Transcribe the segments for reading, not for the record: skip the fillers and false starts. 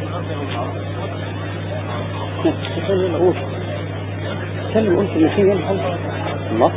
كلم قلت اللي فيه ينحل الله.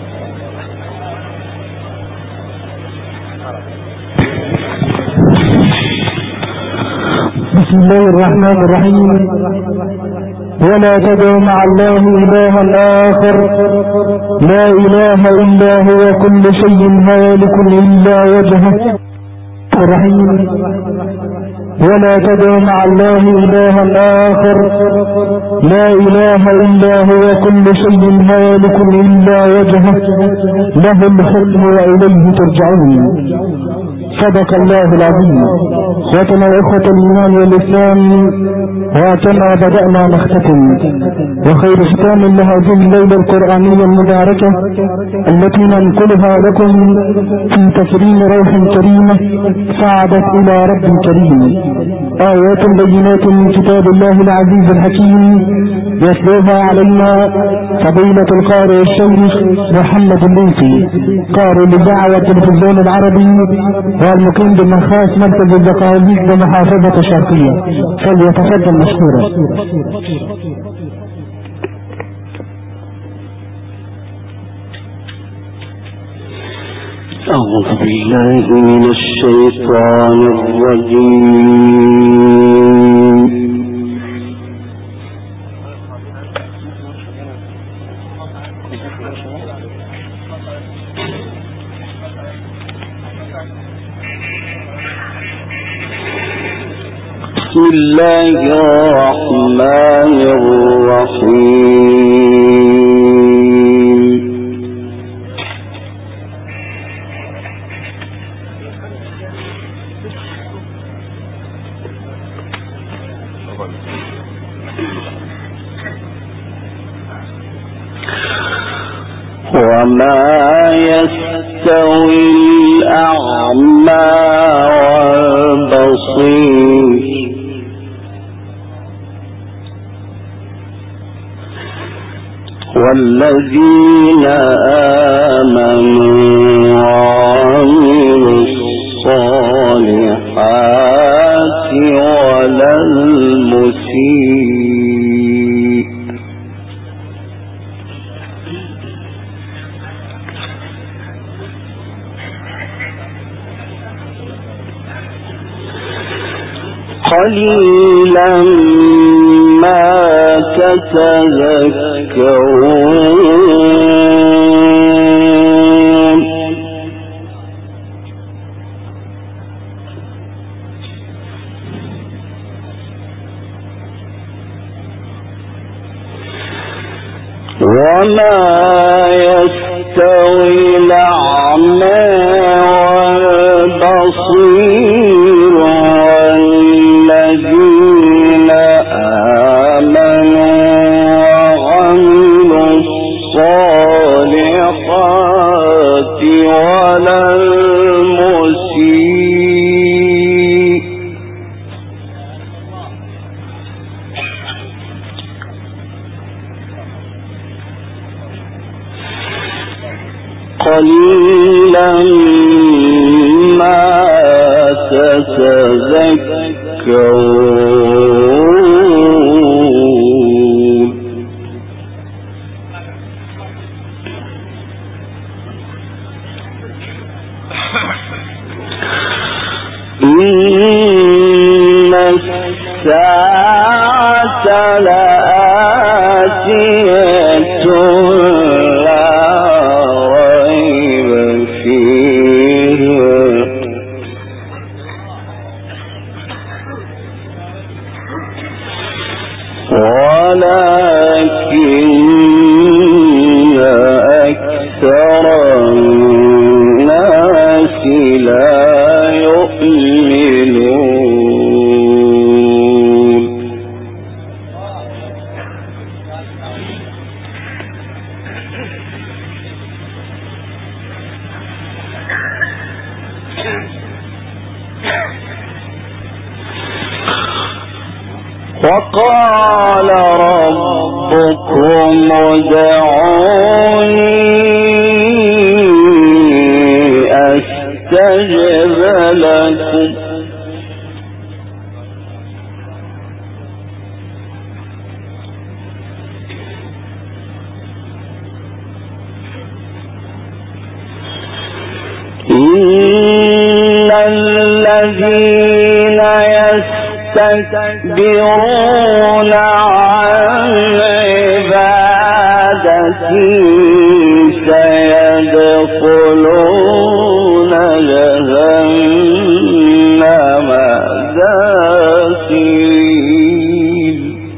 بسم الله الرحمن الرحيم. ولا تدع مع الله إلها آخر لا إله إلا هو كل شيء هالك إلا وجهه الرحيم. ولا تدع مع الله إلها آخر لا إله إلا هو كل شيء هالك إلا وجهه له الحكم وإليه ترجعون. صدق الله العظيم. اخوتنا واخوة الايمان والاسلام، وكما بدأنا نختتم، وخير ختام لهذه الليلة القرآنية المباركة التي ننقلها لكم في تكريم روح كريمة صعدت الى رب كريم، آيات بينات من كتاب الله العزيز الحكيم يتلوها علينا فضيلة القارئ الشيخ محمد الليثي، قارئ لدعوة التلفزيون العربي والمقيم بالمنخاس مركز الزقازيق بمحافظة الشرقية، فليتفضل مشكورا. أعوذ بالله من الشيطان الرجيم. بسم الله الرحمن الرحيم. وما يستوي الأعمى والبصير والذين آمنوا وعملوا الصالحات ولا المسيء. قليلا ما تتذكرون. وما يستوي الأعمى والبصير والذين آمنوا وعملوا الصالحات ولا المسيء. قليلا ما تتذكرون. إن الساعة لآتية لا ريب فيها ولكن أكثر الناس لا يؤمنون. وقال ربكم ادعوني أستجب لكم. يستكبرون عن عبادتي سيدخلون جهنم داخرين.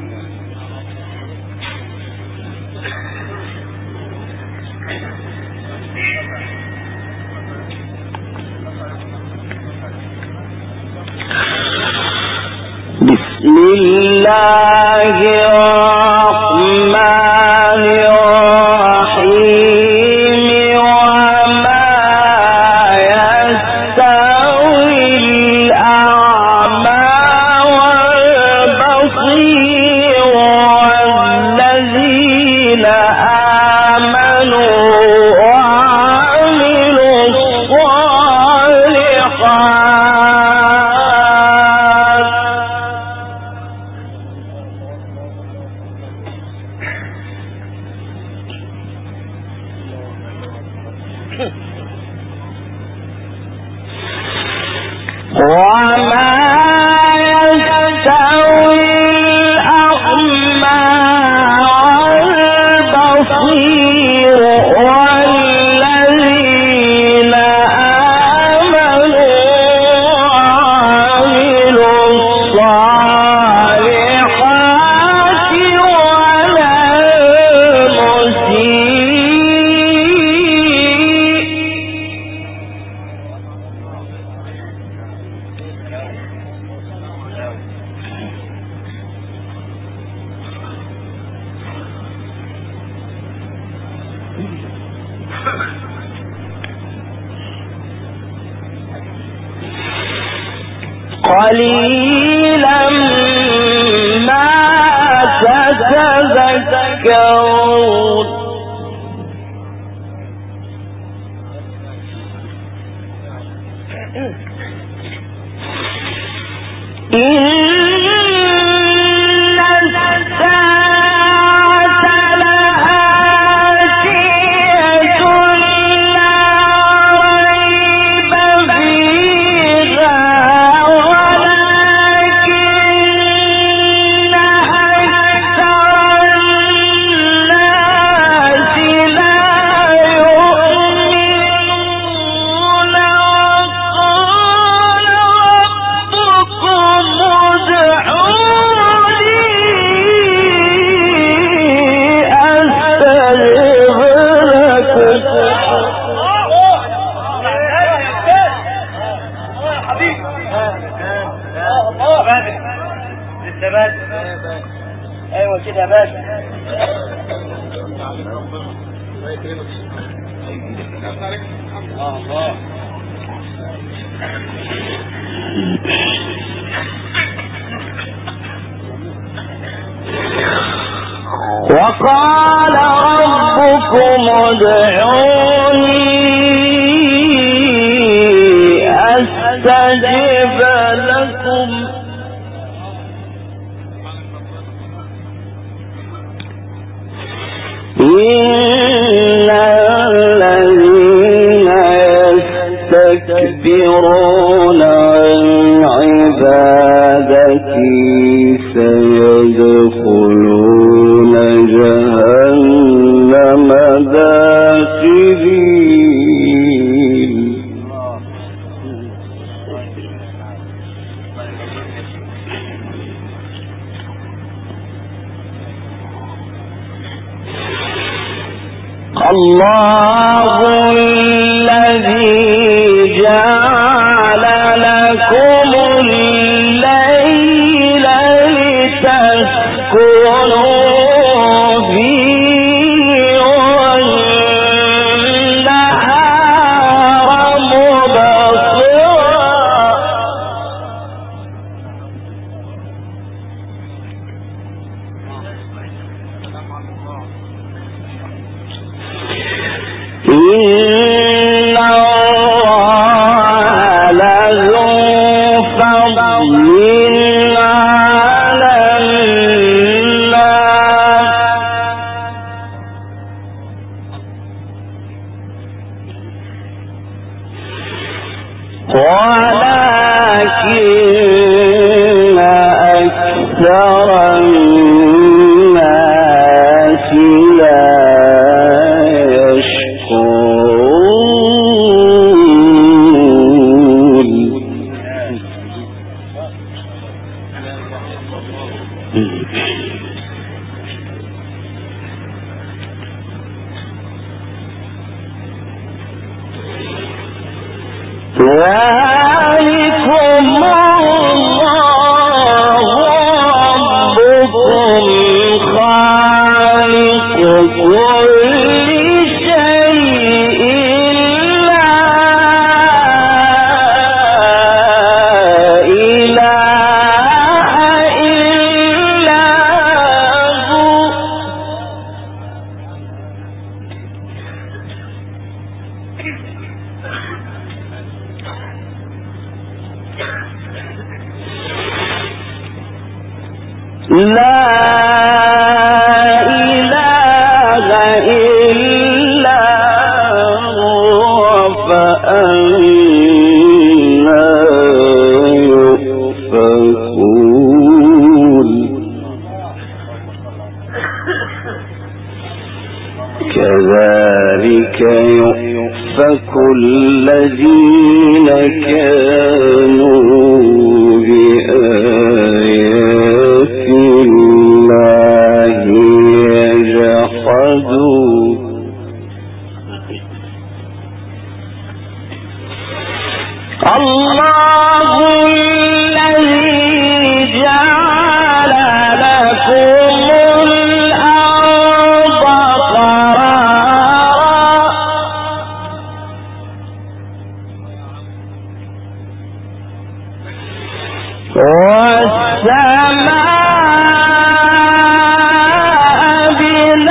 بسم الله الرحمن الرحيم وما يستوي الأعمى والبصير والذين آمنوا وعملوا الصالحات وما يستوي الأعمى والبصير والذين آمنوا وعملوا الصالحات ولا المسيء. قليلا ما تتذكرون. ايوه كده يا باشا. الله وقال ربكم ادعوني أستجب لكم إن الذين يستكبرون عن عبادتي سيدخلون جهنم داخرين. الله الذي جعل لكم الليل لتسكنوا فيه والنهار مبصرا إن الله لذو فضل على الناس ولكن كذلك يؤفك الذين كانوا بآيات الله يجحدون الله الذي جعل لكم الأرض والسماء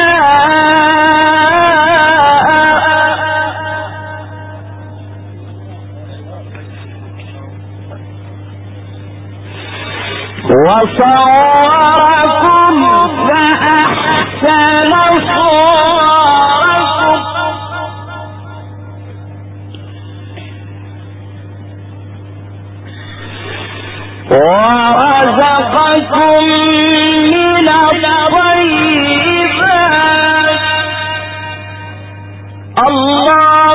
وصوركم فأحسن صوركم ورزقكم من الطيبات الله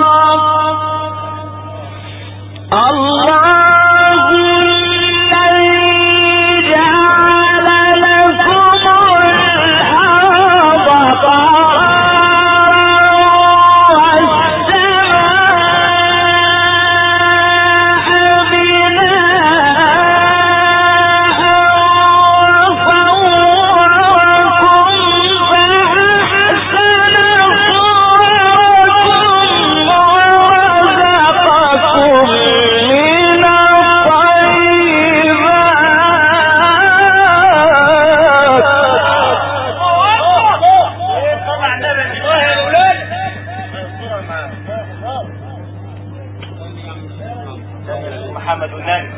محمد النبي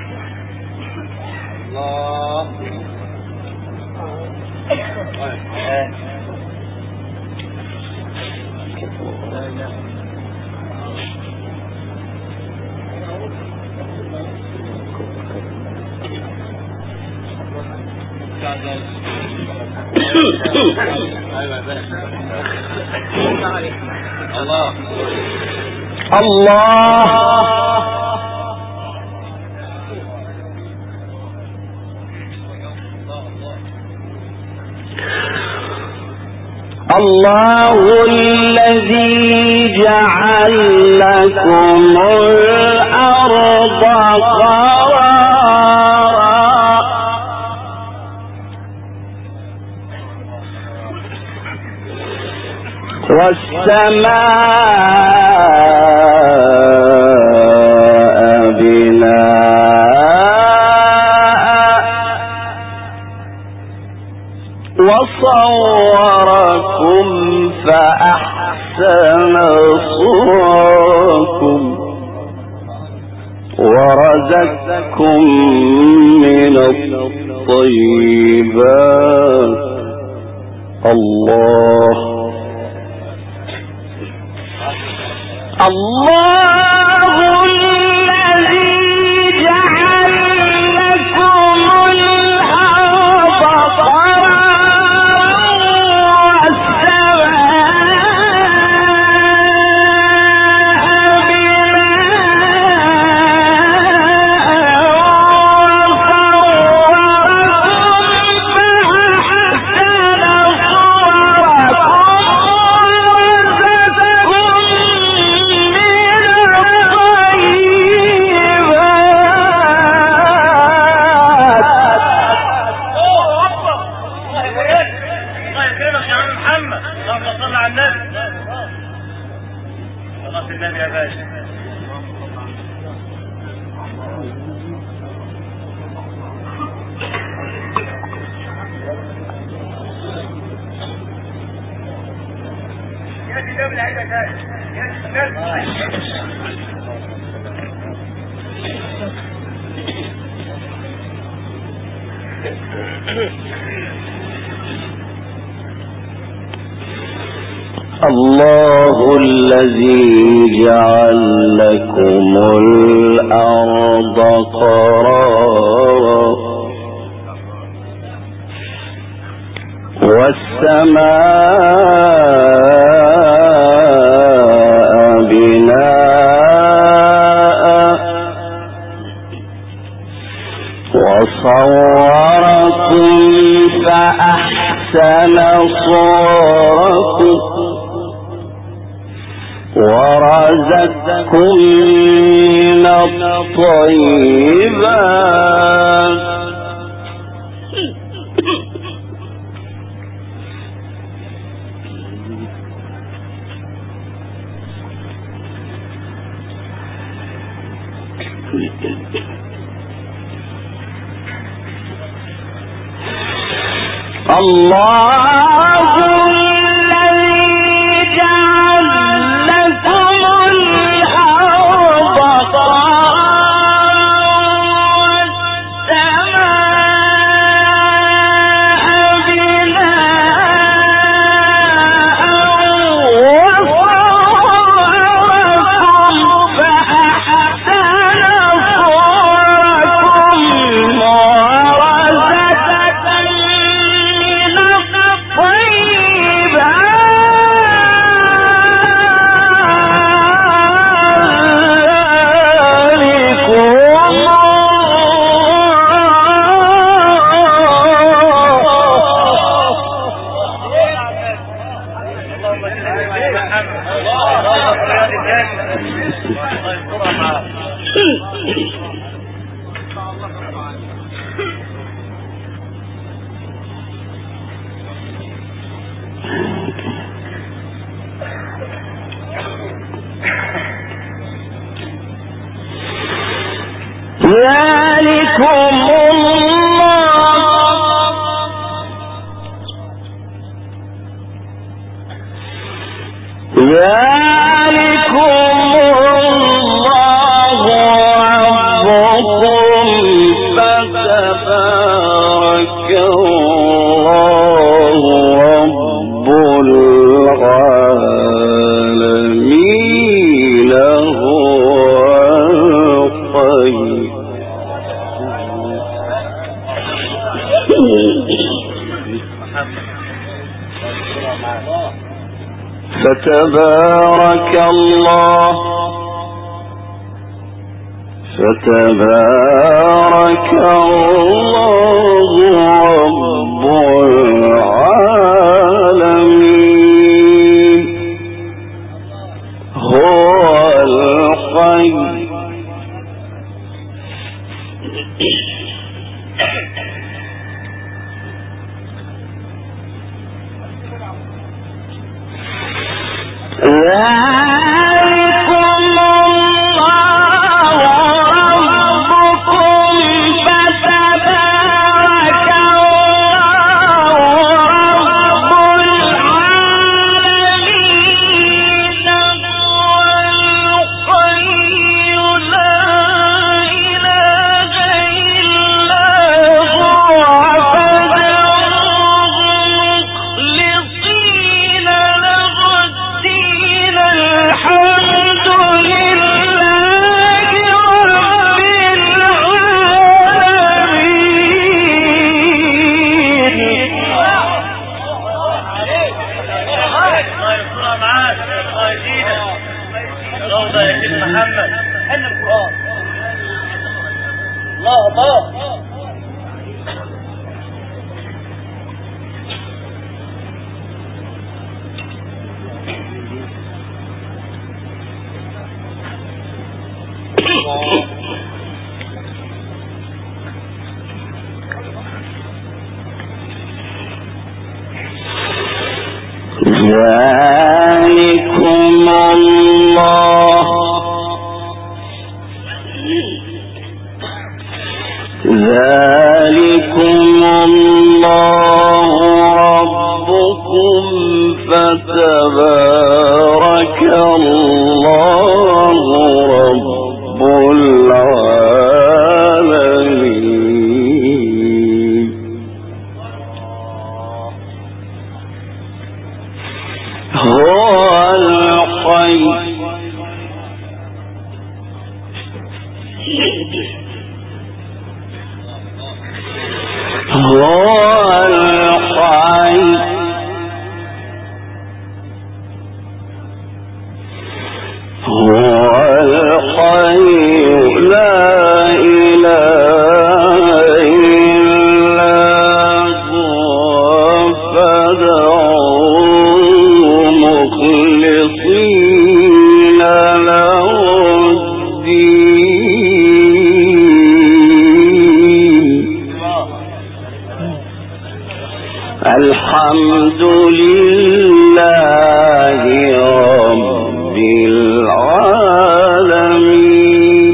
الله الله الذي جعل لكم الأرض قرارا والسماء بناء وصوركم فأحسن صوركم ورزقكم من الطيبات الله الذي جعل لكم الأرض قرارا والسماء بناء وصوركم الله الذي جعل لكم الأرض قرارا والسماء بناء وصوركم فأحسن صوركم ورزقكم من الطيبات الله الذي جعل لكم الأرض قرارا والسماء بناء وصوركم فأحسن صوركم فتبارك الله رب العالمين هو الحي ذلكم الله ربكم فتبارك الحمد لله رب العالمين.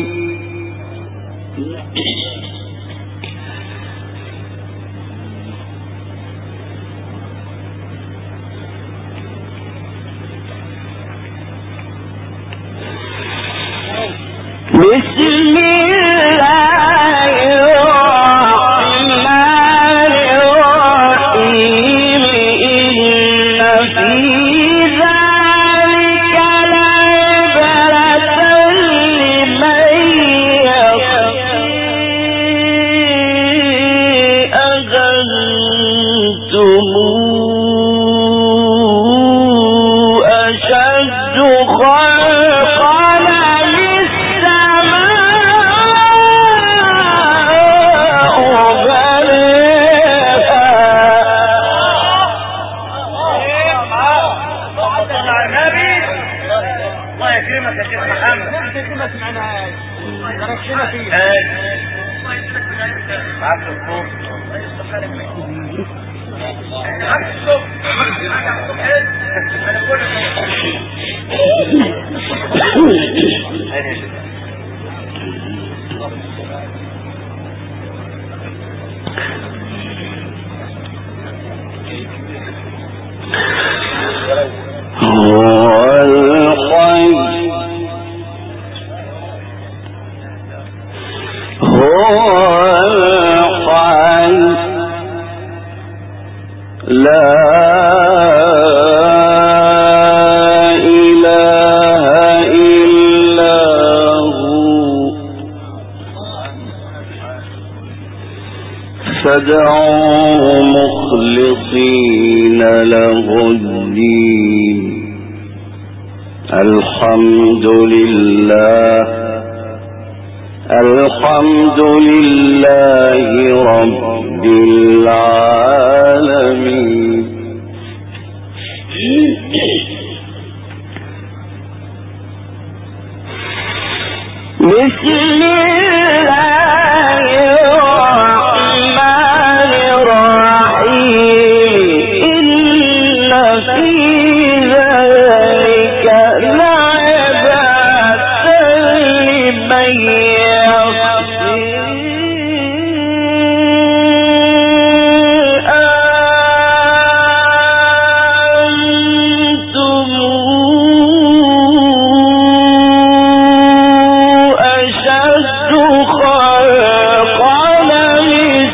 بسم الله الرحمن الرحيم. إن في ذلك لعبرة لمن يخشى. أأنتم أشد خلقا فادعوه مخلصين له الدين. الحمد لله رب العالمين. بسم الله الرحمن الرحيم. إن في ذلك لعبرة لمن يخشى. أأنتم أشد خلقا من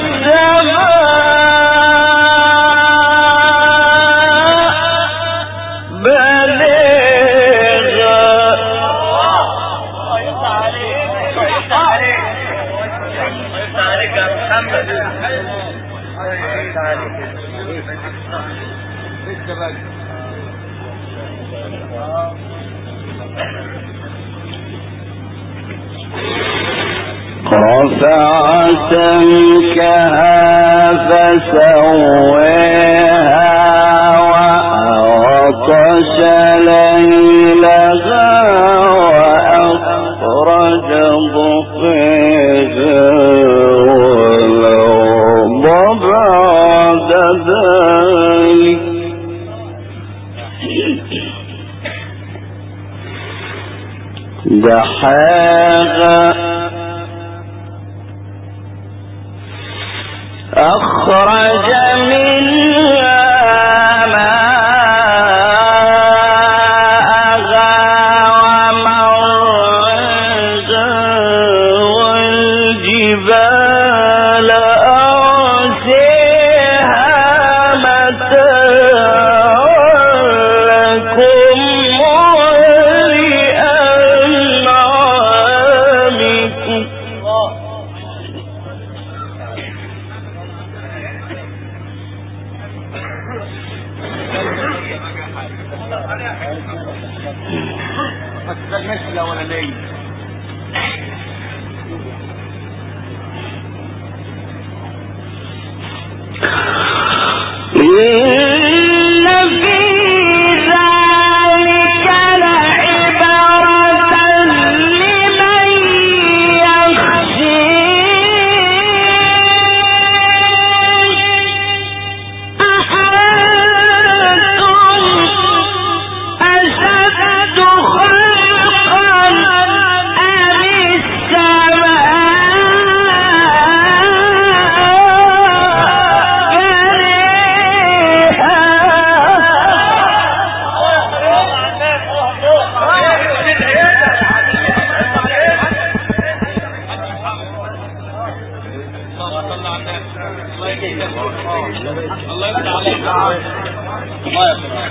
السماء رفع سمكها فسواها وأغطش ليلها وأخرج ضحاها والأرض بعد ذلك دحاها أخرج منها ماءها ومرعاها والجبال أرساها متاعا لكم ولأنعامكم. إن في ذلك لعبرة لمن يخشى. الله يفتح عليك. الله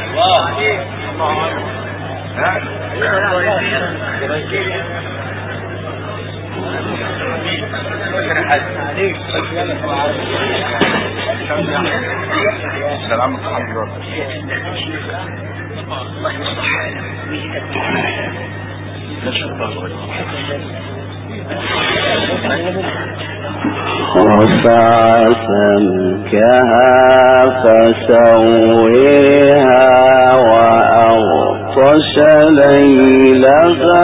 السلام عليكم. رفع سمكها فسويها وأغطش ليلها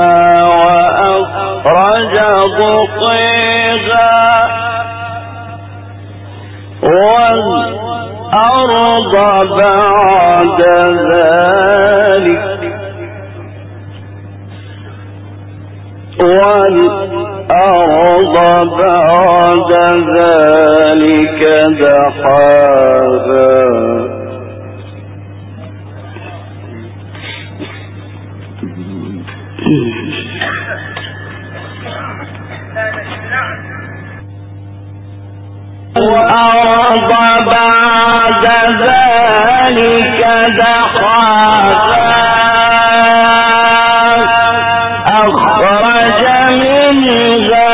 وأخرج ضحاها والأرض بعد ذلك بعد ذلك دحاها والأرض بعد ذلك دحاها أخرج منها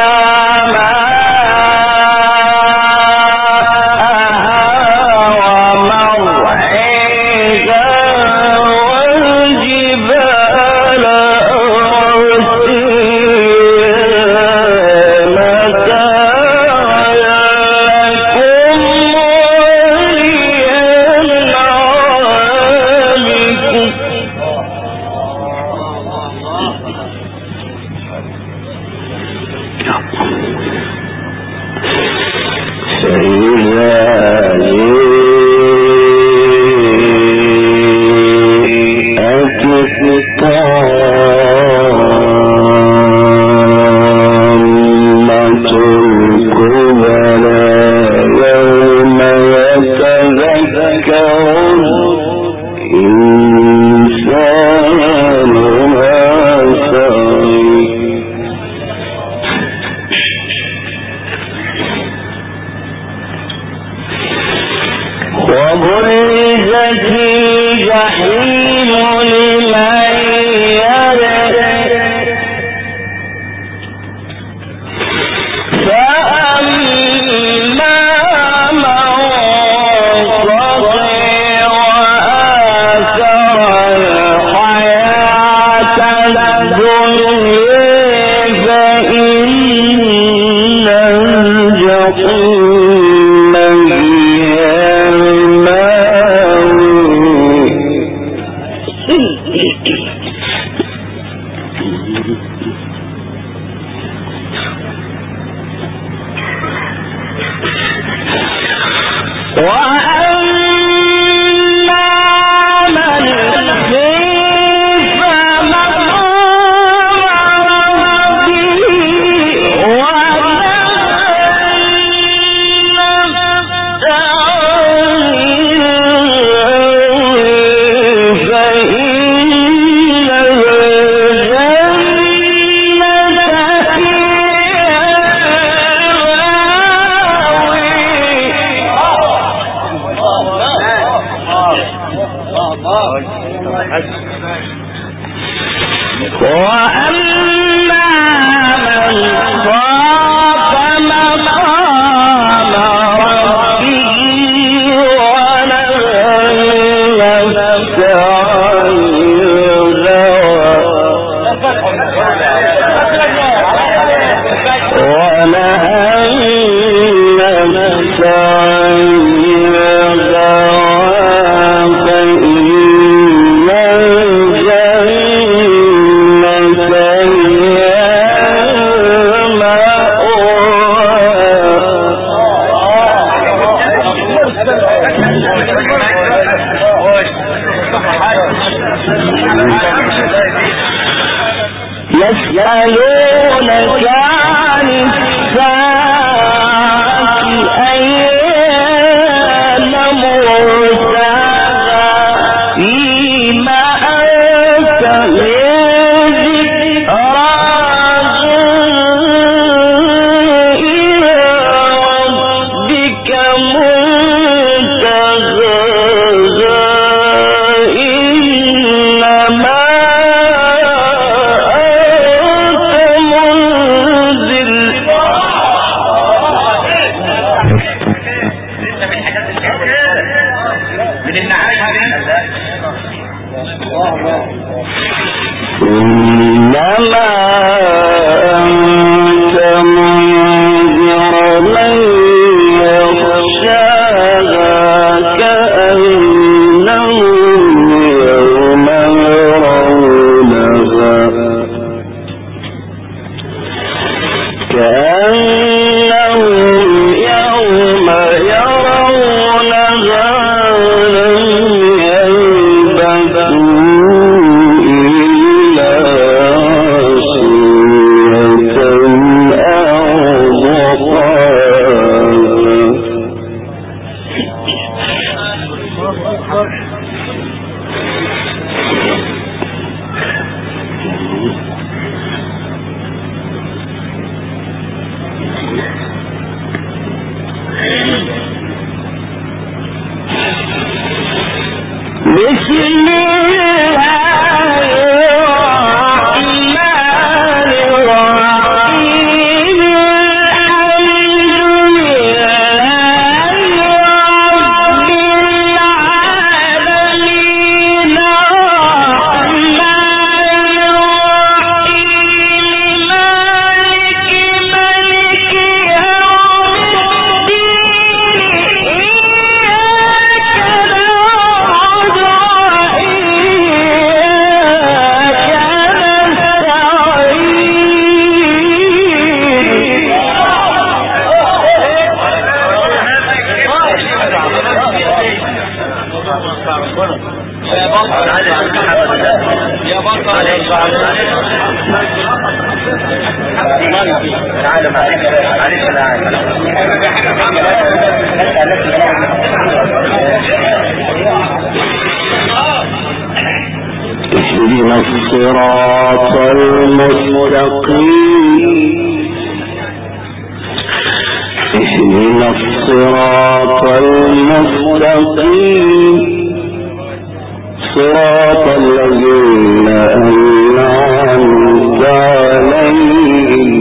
وبرزت الجحيم لمن يرى فأما من طغى وآثر الحياة الدنيا فإن الجحيم إنما أنت منذر من يخشاها كأنهم يوم اهدنا الصراط المستقيم اهدنا الصراط المستقيم صراط الذين أنعمت عليهم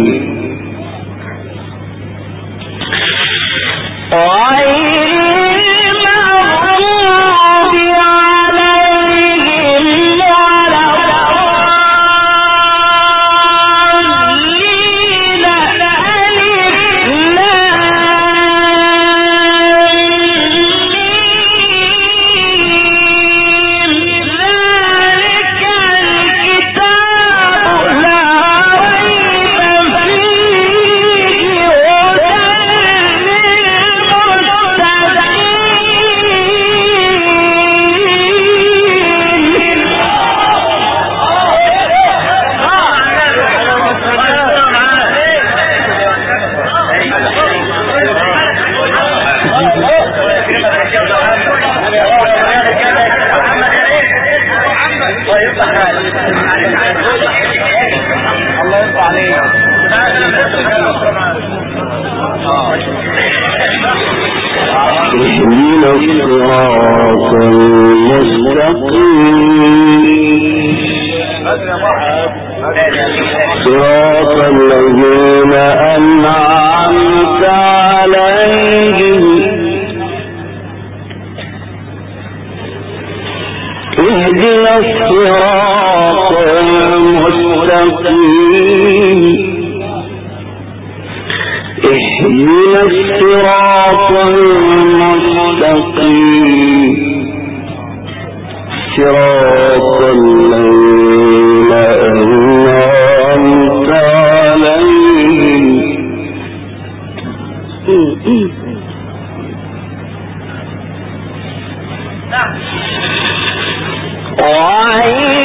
صراط الذين أنعمت عليهم اهدنا الصراط المستقيم اهدنا الصراط المستقيم صراط الذين أنعمت عليهم غير